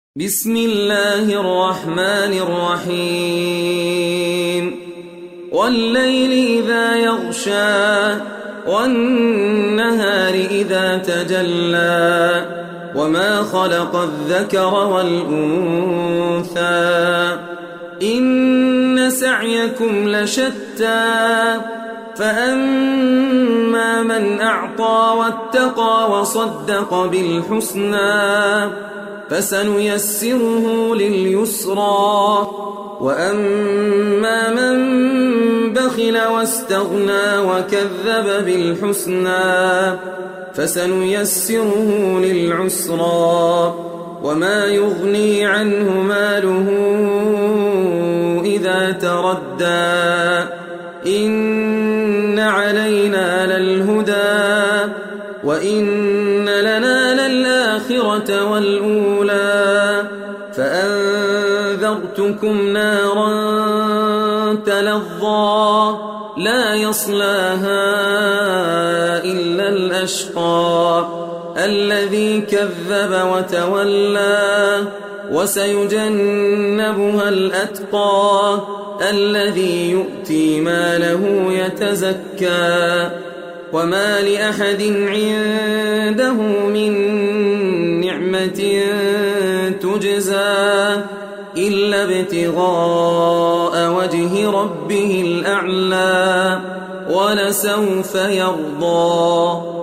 بسم الله الرحمن الرحيم والليل إذا يغشى والنهار إذا تجلى وما خلق الذكر والأنثى إن سعيكم لشتى فأما من أعطى واتقى وصدق بالحسنى فسنيسره لليسرى وأما من بخل واستغنى وكذب بالحسنى فسنيسره للعسرى وما يغني عنه ماله إذا تردى إن علينا للهدى وإن لنا للآخرة والأولى فأنذرتكم نارا تلظى لا يصلاها إلا الأشقى الذي كذب وتولى وسيجنبها الأتقى الذي يؤتي ماله يتزكى وما لأحد عنده من نعمة تجزى إلا ابتغاء وجه ربه الأعلى ولسوف يرضى.